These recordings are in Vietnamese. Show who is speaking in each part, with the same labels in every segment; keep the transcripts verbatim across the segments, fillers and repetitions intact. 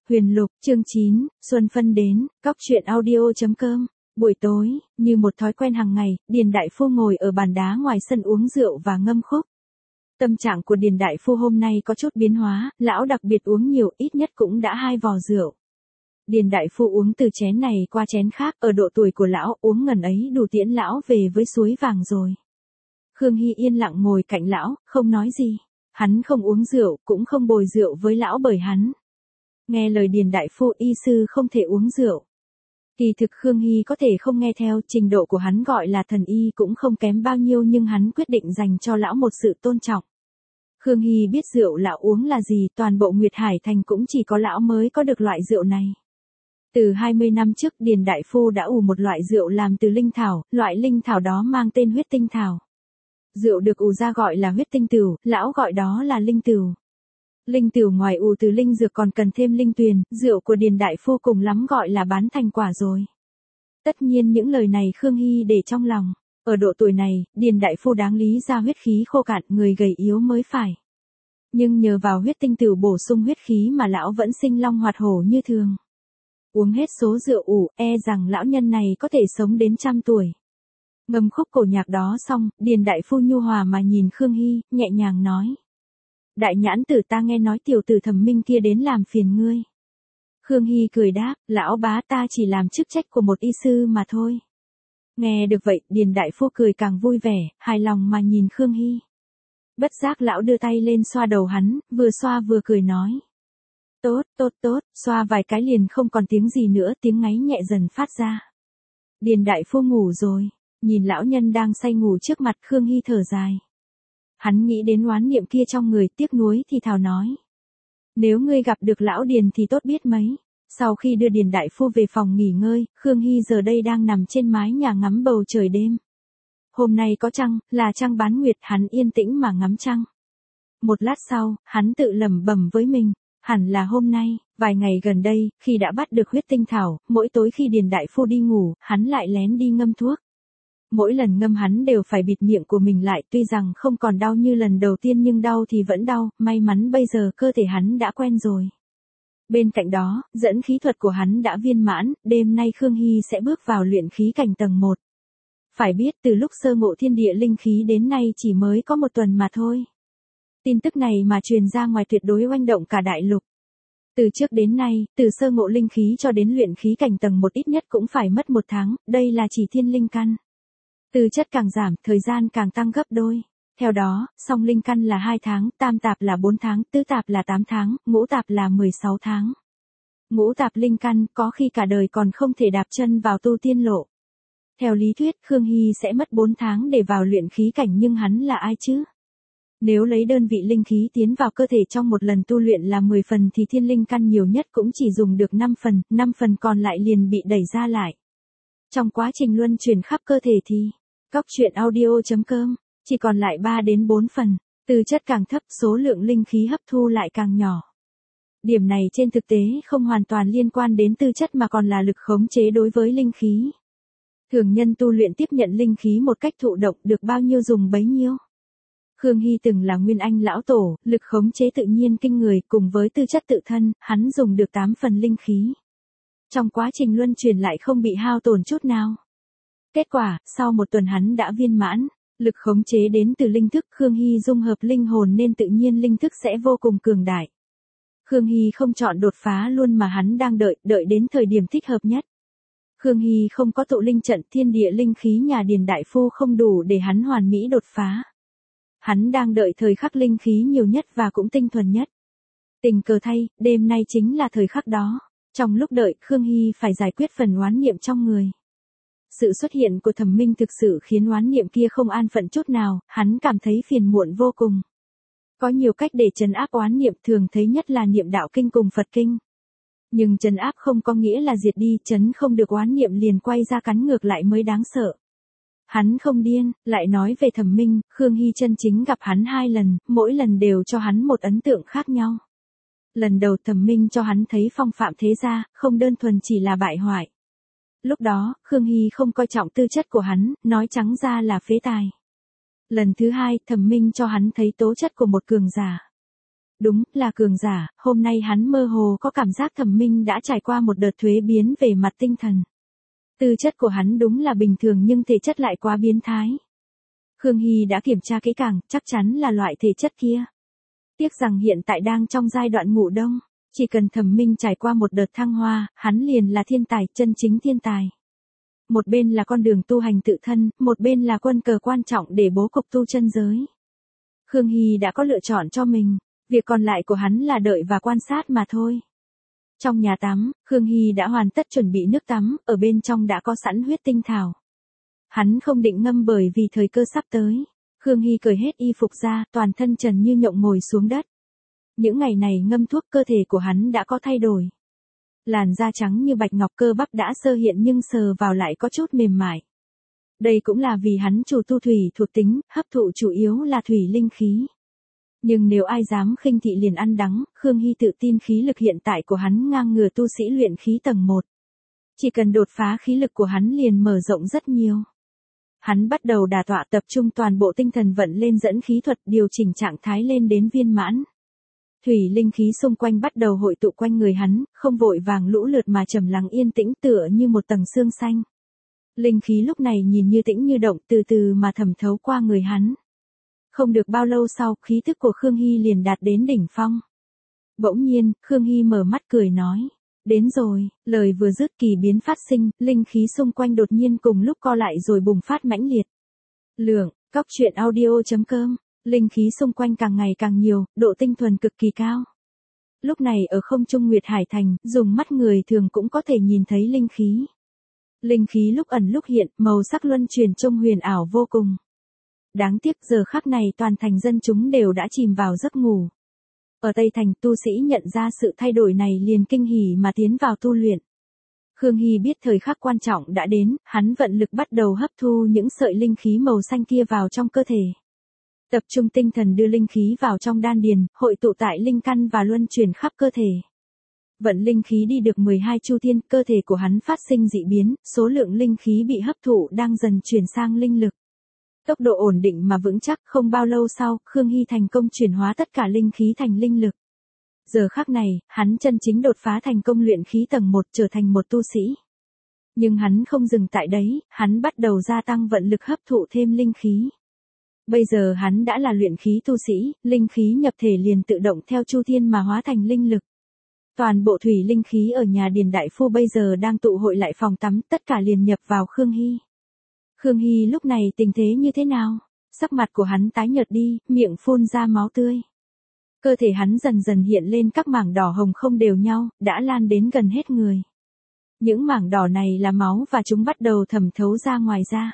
Speaker 1: Huyền Lục, chương chín, Xuân Phân đến, cóc truyện audio chấm com. Buổi tối, như một thói quen hàng ngày, Điền Đại Phu ngồi ở bàn đá ngoài sân uống rượu và ngâm khúc. Tâm trạng của Điền Đại Phu hôm nay có chút biến hóa, lão đặc biệt uống nhiều, ít nhất cũng đã hai vò rượu. Điền Đại Phu uống từ chén này qua chén khác, ở độ tuổi của lão, uống ngần ấy đủ tiễn lão về với suối vàng rồi. Khương Hy yên lặng ngồi cạnh lão, không nói gì. Hắn không uống rượu, cũng không bồi rượu với lão bởi hắn. Nghe lời Điền Đại Phu, y sư không thể uống rượu. Kỳ thực Khương Hy có thể không nghe theo, trình độ của hắn gọi là thần y cũng không kém bao nhiêu, nhưng hắn quyết định dành cho lão một sự tôn trọng. Khương Hy biết rượu lão uống là gì, toàn bộ Nguyệt Hải Thành cũng chỉ có lão mới có được loại rượu này. Từ hai mươi năm trước, Điền Đại Phu đã ủ một loại rượu làm từ linh thảo, loại linh thảo đó mang tên huyết tinh thảo. Rượu được ủ ra gọi là huyết tinh tửu, lão gọi đó là linh tửu. Linh tửu ngoài ủ từ linh dược còn cần thêm linh tuyền, rượu của Điền Đại Phu cùng lắm gọi là bán thành quả rồi. Tất nhiên những lời này Khương Hy để trong lòng. Ở độ tuổi này, Điền Đại Phu đáng lý ra huyết khí khô cạn, người gầy yếu mới phải. Nhưng nhờ vào huyết tinh tửu bổ sung huyết khí mà lão vẫn sinh long hoạt hổ như thường. Uống hết số rượu ủ, e rằng lão nhân này có thể sống đến trăm tuổi. Ngâm khúc cổ nhạc đó xong, Điền Đại Phu nhu hòa mà nhìn Khương Hy, nhẹ nhàng nói. Đại nhãn tử, ta nghe nói tiểu tử Thẩm Minh kia đến làm phiền ngươi. Khương Hy cười đáp, lão bá, ta chỉ làm chức trách của một y sư mà thôi. Nghe được vậy, Điền Đại Phu cười càng vui vẻ, hài lòng mà nhìn Khương Hy. Bất giác lão đưa tay lên xoa đầu hắn, vừa xoa vừa cười nói. Tốt, tốt, tốt, xoa vài cái liền không còn tiếng gì nữa, tiếng ngáy nhẹ dần phát ra. Điền Đại Phu ngủ rồi. Nhìn lão nhân đang say ngủ trước mặt, Khương Hy thở dài. Hắn nghĩ đến oán niệm kia trong người, tiếc nuối thì thào nói. Nếu ngươi gặp được lão Điền thì tốt biết mấy. Sau khi đưa Điền Đại Phu về phòng nghỉ ngơi, Khương Hy giờ đây đang nằm trên mái nhà ngắm bầu trời đêm. Hôm nay có trăng, là trăng bán nguyệt, hắn yên tĩnh mà ngắm trăng. Một lát sau, hắn tự lẩm bẩm với mình. Hẳn là hôm nay, vài ngày gần đây, khi đã bắt được huyết tinh thảo, mỗi tối khi Điền Đại Phu đi ngủ, hắn lại lén đi ngâm thuốc. Mỗi lần ngâm hắn đều phải bịt miệng của mình lại, tuy rằng không còn đau như lần đầu tiên nhưng đau thì vẫn đau, may mắn bây giờ cơ thể hắn đã quen rồi. Bên cạnh đó, dẫn khí thuật của hắn đã viên mãn, đêm nay Khương Hy sẽ bước vào luyện khí cảnh tầng một. Phải biết từ lúc sơ ngộ thiên địa linh khí đến nay chỉ mới có một tuần mà thôi. Tin tức này mà truyền ra ngoài tuyệt đối oanh động cả đại lục. Từ trước đến nay, từ sơ ngộ linh khí cho đến luyện khí cảnh tầng một ít nhất cũng phải mất một tháng, đây là chỉ thiên linh căn. Tư chất càng giảm, thời gian càng tăng gấp đôi. Theo đó, song linh căn là hai tháng, tam tạp là bốn tháng, tứ tạp là tám tháng, ngũ tạp là mười sáu tháng. Ngũ tạp linh căn có khi cả đời còn không thể đạp chân vào tu tiên lộ. Theo lý thuyết, Khương Hy sẽ mất bốn tháng để vào luyện khí cảnh, nhưng hắn là ai chứ? Nếu lấy đơn vị linh khí tiến vào cơ thể trong một lần tu luyện là mười phần thì thiên linh căn nhiều nhất cũng chỉ dùng được năm phần, năm phần còn lại liền bị đẩy ra lại. Trong quá trình luân chuyển khắp cơ thể thì, cóc truyện audio chấm com, chỉ còn lại ba đến bốn phần, tư chất càng thấp số lượng linh khí hấp thu lại càng nhỏ. Điểm này trên thực tế không hoàn toàn liên quan đến tư chất mà còn là lực khống chế đối với linh khí. Thường nhân tu luyện tiếp nhận linh khí một cách thụ động, được bao nhiêu dùng bấy nhiêu. Khương Hy từng là Nguyên Anh lão tổ, lực khống chế tự nhiên kinh người, cùng với tư chất tự thân, hắn dùng được tám phần linh khí. Trong quá trình luân chuyển lại không bị hao tổn chút nào. Kết quả, sau một tuần hắn đã viên mãn, lực khống chế đến từ linh thức, Khương Hy dung hợp linh hồn nên tự nhiên linh thức sẽ vô cùng cường đại. Khương Hy không chọn đột phá luôn mà hắn đang đợi, đợi đến thời điểm thích hợp nhất. Khương Hy không có tụ linh trận, thiên địa linh khí nhà Điền Đại Phu không đủ để hắn hoàn mỹ đột phá. Hắn đang đợi thời khắc linh khí nhiều nhất và cũng tinh thuần nhất. Tình cờ thay, đêm nay chính là thời khắc đó. Trong lúc đợi, Khương Hy phải giải quyết phần oán niệm trong người. Sự xuất hiện của Thẩm Minh thực sự khiến oán niệm kia không an phận chút nào, hắn cảm thấy phiền muộn vô cùng. Có nhiều cách để trấn áp oán niệm, thường thấy nhất là niệm đạo kinh cùng Phật kinh. Nhưng trấn áp không có nghĩa là diệt đi, trấn không được oán niệm liền quay ra cắn ngược lại mới đáng sợ. Hắn không điên, lại nói về Thẩm Minh, Khương Hy chân chính gặp hắn hai lần, mỗi lần đều cho hắn một ấn tượng khác nhau. Lần đầu Thẩm Minh cho hắn thấy phong phạm thế gia, không đơn thuần chỉ là bại hoại. Lúc đó, Khương Hy không coi trọng tư chất của hắn, nói trắng ra là phế tài. Lần thứ hai, Thẩm Minh cho hắn thấy tố chất của một cường giả. Đúng, là cường giả, hôm nay hắn mơ hồ có cảm giác Thẩm Minh đã trải qua một đợt thuế biến về mặt tinh thần. Tư chất của hắn đúng là bình thường nhưng thể chất lại quá biến thái. Khương Hy đã kiểm tra kỹ càng, chắc chắn là loại thể chất kia. Tiếc rằng hiện tại đang trong giai đoạn ngủ đông, chỉ cần Thẩm Minh trải qua một đợt thăng hoa, hắn liền là thiên tài, chân chính thiên tài. Một bên là con đường tu hành tự thân, một bên là quân cờ quan trọng để bố cục tu chân giới. Khương Hy đã có lựa chọn cho mình, việc còn lại của hắn là đợi và quan sát mà thôi. Trong nhà tắm, Khương Hy đã hoàn tất chuẩn bị nước tắm, ở bên trong đã có sẵn huyết tinh thảo. Hắn không định ngâm bởi vì thời cơ sắp tới. Khương Hy cởi hết y phục ra, toàn thân trần như nhộng ngồi xuống đất. Những ngày này ngâm thuốc cơ thể của hắn đã có thay đổi. Làn da trắng như bạch ngọc, cơ bắp đã sơ hiện nhưng sờ vào lại có chút mềm mại. Đây cũng là vì hắn chủ tu thủy thuộc tính, hấp thụ chủ yếu là thủy linh khí. Nhưng nếu ai dám khinh thị liền ăn đắng, Khương Hy tự tin khí lực hiện tại của hắn ngang ngửa tu sĩ luyện khí tầng một. Chỉ cần đột phá khí lực của hắn liền mở rộng rất nhiều. Hắn bắt đầu đả tọa, tập trung toàn bộ tinh thần vận lên dẫn khí thuật, điều chỉnh trạng thái lên đến viên mãn. Thủy linh khí xung quanh bắt đầu hội tụ quanh người hắn, không vội vàng lũ lượt mà trầm lắng yên tĩnh tựa như một tầng sương xanh. Linh khí lúc này nhìn như tĩnh như động, từ từ mà thẩm thấu qua người hắn. Không được bao lâu sau, khí thức của Khương Hy liền đạt đến đỉnh phong. Bỗng nhiên, Khương Hy mở mắt cười nói. Đến rồi, lời vừa dứt kỳ biến phát sinh, linh khí xung quanh đột nhiên cùng lúc co lại rồi bùng phát mãnh liệt. Lượng, cóc truyện audio chấm com, linh khí xung quanh càng ngày càng nhiều, độ tinh thuần cực kỳ cao. Lúc này ở không trung Nguyệt Hải Thành, dùng mắt người thường cũng có thể nhìn thấy linh khí. Linh khí lúc ẩn lúc hiện, màu sắc luân chuyển trông huyền ảo vô cùng. Đáng tiếc giờ khắc này toàn thành dân chúng đều đã chìm vào giấc ngủ. Ở Tây Thành, tu sĩ nhận ra sự thay đổi này liền kinh hỉ mà tiến vào tu luyện. Khương Hy biết thời khắc quan trọng đã đến, hắn vận lực bắt đầu hấp thu những sợi linh khí màu xanh kia vào trong cơ thể. Tập trung tinh thần đưa linh khí vào trong đan điền, hội tụ tại linh căn và luân chuyển khắp cơ thể. Vận linh khí đi được mười hai chu thiên, cơ thể của hắn phát sinh dị biến, số lượng linh khí bị hấp thụ đang dần chuyển sang linh lực. Tốc độ ổn định mà vững chắc, không bao lâu sau, Khương Hy thành công chuyển hóa tất cả linh khí thành linh lực. Giờ khắc này, hắn chân chính đột phá thành công luyện khí tầng một, trở thành một tu sĩ. Nhưng hắn không dừng tại đấy, hắn bắt đầu gia tăng vận lực hấp thụ thêm linh khí. Bây giờ hắn đã là luyện khí tu sĩ, linh khí nhập thể liền tự động theo chu thiên mà hóa thành linh lực. Toàn bộ thủy linh khí ở nhà Điền Đại Phu bây giờ đang tụ hội lại phòng tắm, tất cả liền nhập vào Khương Hy. Khương Hy lúc này tình thế như thế nào? Sắc mặt của hắn tái nhợt đi, miệng phun ra máu tươi. Cơ thể hắn dần dần hiện lên các mảng đỏ hồng không đều nhau, đã lan đến gần hết người. Những mảng đỏ này là máu và chúng bắt đầu thẩm thấu ra ngoài da.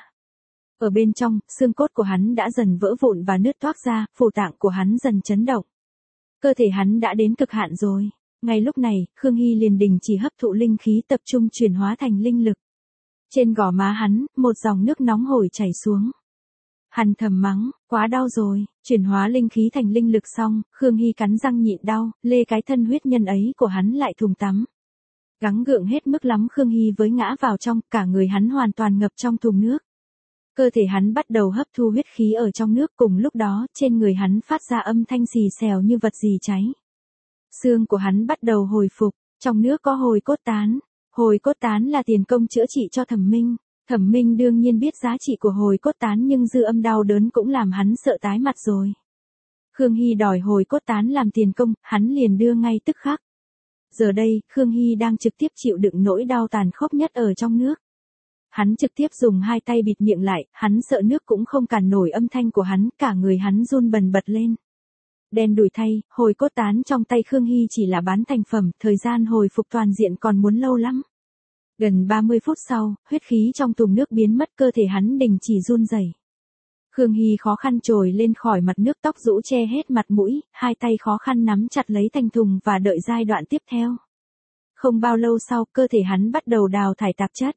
Speaker 1: Ở bên trong, xương cốt của hắn đã dần vỡ vụn và nứt toác ra, phủ tạng của hắn dần chấn động. Cơ thể hắn đã đến cực hạn rồi. Ngay lúc này, Khương Hy liền đình chỉ hấp thụ linh khí, tập trung chuyển hóa thành linh lực. Trên gò má hắn, một dòng nước nóng hổi chảy xuống. Hắn thầm mắng, quá đau rồi, chuyển hóa linh khí thành linh lực xong, Khương Hy cắn răng nhịn đau, lê cái thân huyết nhân ấy của hắn lại thùng tắm. Gắng gượng hết mức lắm Khương Hy với ngã vào trong, cả người hắn hoàn toàn ngập trong thùng nước. Cơ thể hắn bắt đầu hấp thu huyết khí ở trong nước, cùng lúc đó, trên người hắn phát ra âm thanh xì xèo như vật gì cháy. Xương của hắn bắt đầu hồi phục, trong nước có hồi cốt tán. Hồi cốt tán là tiền công chữa trị cho Thẩm Minh. Thẩm Minh đương nhiên biết giá trị của hồi cốt tán nhưng dư âm đau đớn cũng làm hắn sợ tái mặt rồi. Khương Hy đòi hồi cốt tán làm tiền công, hắn liền đưa ngay tức khắc. Giờ đây, Khương Hy đang trực tiếp chịu đựng nỗi đau tàn khốc nhất ở trong nước. Hắn trực tiếp dùng hai tay bịt miệng lại, hắn sợ nước cũng không cản nổi âm thanh của hắn, cả người hắn run bần bật lên. Đen đủi thay, hồi cốt tán trong tay Khương Hy chỉ là bán thành phẩm, thời gian hồi phục toàn diện còn muốn lâu lắm. Gần ba mươi phút sau, huyết khí trong thùng nước biến mất, cơ thể hắn đình chỉ run rẩy. Khương Hy khó khăn trồi lên khỏi mặt nước, tóc rũ che hết mặt mũi, hai tay khó khăn nắm chặt lấy thành thùng và đợi giai đoạn tiếp theo. Không bao lâu sau, cơ thể hắn bắt đầu đào thải tạp chất.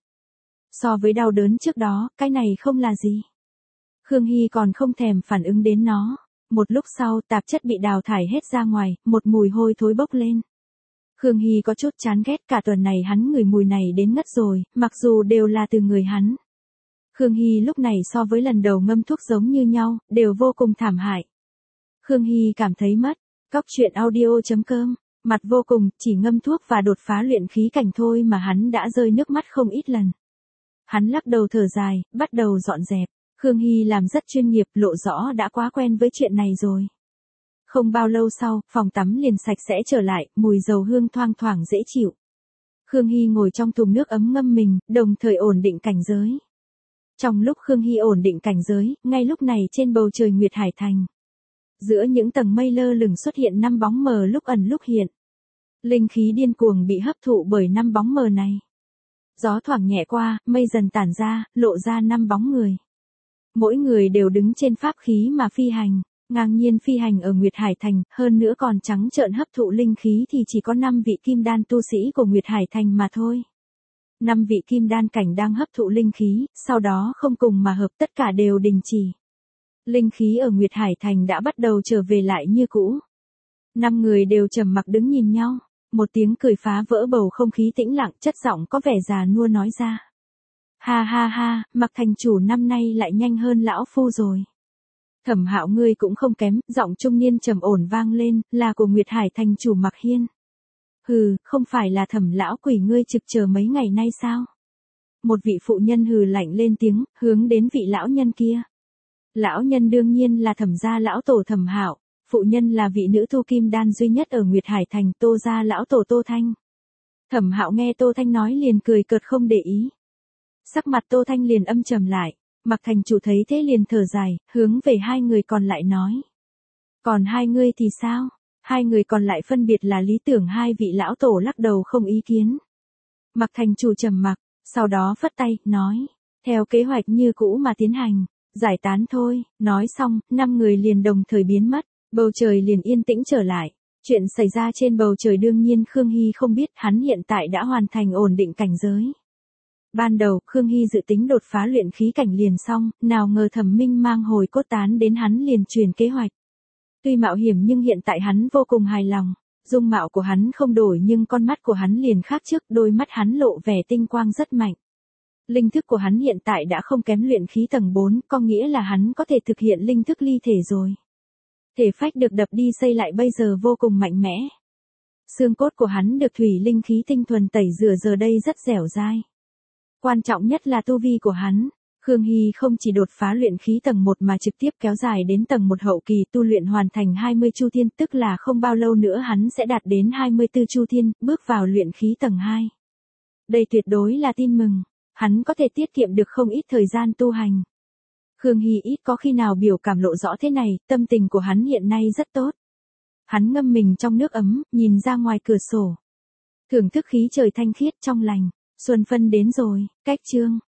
Speaker 1: So với đau đớn trước đó, cái này không là gì. Khương Hy còn không thèm phản ứng đến nó. Một lúc sau, tạp chất bị đào thải hết ra ngoài, một mùi hôi thối bốc lên. Khương Hy có chút chán ghét, cả tuần này hắn ngửi mùi này đến ngất rồi, mặc dù đều là từ người hắn. Khương Hy lúc này so với lần đầu ngâm thuốc giống như nhau, đều vô cùng thảm hại. Khương Hy cảm thấy mất Cóc truyện audio chấm com, mặt vô cùng, chỉ ngâm thuốc và đột phá luyện khí cảnh thôi mà hắn đã rơi nước mắt không ít lần. Hắn lắc đầu thở dài, bắt đầu dọn dẹp. Khương Hy làm rất chuyên nghiệp, lộ rõ đã quá quen với chuyện này rồi. Không bao lâu sau, phòng tắm liền sạch sẽ trở lại, mùi dầu hương thoang thoảng dễ chịu. Khương Hy ngồi trong thùng nước ấm ngâm mình, đồng thời ổn định cảnh giới. Trong lúc Khương Hy ổn định cảnh giới, ngay lúc này trên bầu trời Nguyệt Hải Thành, giữa những tầng mây lơ lửng xuất hiện năm bóng mờ lúc ẩn lúc hiện. Linh khí điên cuồng bị hấp thụ bởi năm bóng mờ này. Gió thoảng nhẹ qua, mây dần tản ra, lộ ra năm bóng người. Mỗi người đều đứng trên pháp khí mà phi hành, ngang nhiên phi hành ở Nguyệt Hải Thành, hơn nữa còn trắng trợn hấp thụ linh khí thì chỉ có năm vị kim đan tu sĩ của Nguyệt Hải Thành mà thôi. Năm vị kim đan cảnh đang hấp thụ linh khí, sau đó không cùng mà hợp, tất cả đều đình chỉ. Linh khí ở Nguyệt Hải Thành đã bắt đầu trở về lại như cũ. Năm người đều trầm mặc đứng nhìn nhau, một tiếng cười phá vỡ bầu không khí tĩnh lặng, chất giọng có vẻ già nua nói ra. Ha ha ha, Mạc thành chủ năm nay lại nhanh hơn lão phu rồi. Thẩm Hạo ngươi cũng không kém, giọng trung niên trầm ổn vang lên, là của Nguyệt Hải thành chủ Mạc Hiên. Hừ, không phải là Thẩm lão quỷ ngươi trực chờ mấy ngày nay sao? Một vị phụ nhân hừ lạnh lên tiếng, hướng đến vị lão nhân kia. Lão nhân đương nhiên là Thẩm gia lão tổ Thẩm Hạo, phụ nhân là vị nữ tu kim đan duy nhất ở Nguyệt Hải thành, Tô gia lão tổ Tô Thanh. Thẩm Hạo nghe Tô Thanh nói liền cười cợt không để ý. Sắc mặt Tô Thanh liền âm trầm lại, Mạc thành chủ thấy thế liền thở dài, hướng về hai người còn lại nói. Còn hai ngươi thì sao? Hai người còn lại phân biệt là Lý Tưởng, hai vị lão tổ lắc đầu không ý kiến. Mạc thành chủ trầm mặc, sau đó phất tay, nói, theo kế hoạch như cũ mà tiến hành, giải tán thôi. Nói xong, năm người liền đồng thời biến mất, bầu trời liền yên tĩnh trở lại. Chuyện xảy ra trên bầu trời đương nhiên Khương Hy không biết, hắn hiện tại đã hoàn thành ổn định cảnh giới. Ban đầu, Khương Hy dự tính đột phá luyện khí cảnh liền xong, nào ngờ Thẩm Minh mang hồi cốt tán đến hắn liền truyền kế hoạch. Tuy mạo hiểm nhưng hiện tại hắn vô cùng hài lòng, dung mạo của hắn không đổi nhưng con mắt của hắn liền khác trước, đôi mắt hắn lộ vẻ tinh quang rất mạnh. Linh thức của hắn hiện tại đã không kém luyện khí tầng bốn, có nghĩa là hắn có thể thực hiện linh thức ly thể rồi. Thể phách được đập đi xây lại bây giờ vô cùng mạnh mẽ. Xương cốt của hắn được thủy linh khí tinh thuần tẩy rửa giờ đây rất dẻo dai. Quan trọng nhất là tu vi của hắn. Khương Hy không chỉ đột phá luyện khí tầng một mà trực tiếp kéo dài đến tầng một hậu kỳ, tu luyện hoàn thành hai mươi chu thiên, tức là không bao lâu nữa hắn sẽ đạt đến hai mươi tư chu thiên, bước vào luyện khí tầng hai. Đây tuyệt đối là tin mừng, hắn có thể tiết kiệm được không ít thời gian tu hành. Khương Hy ít có khi nào biểu cảm lộ rõ thế này, tâm tình của hắn hiện nay rất tốt. Hắn ngâm mình trong nước ấm, nhìn ra ngoài cửa sổ. Thưởng thức khí trời thanh khiết trong lành, xuân phân đến rồi, cách chương.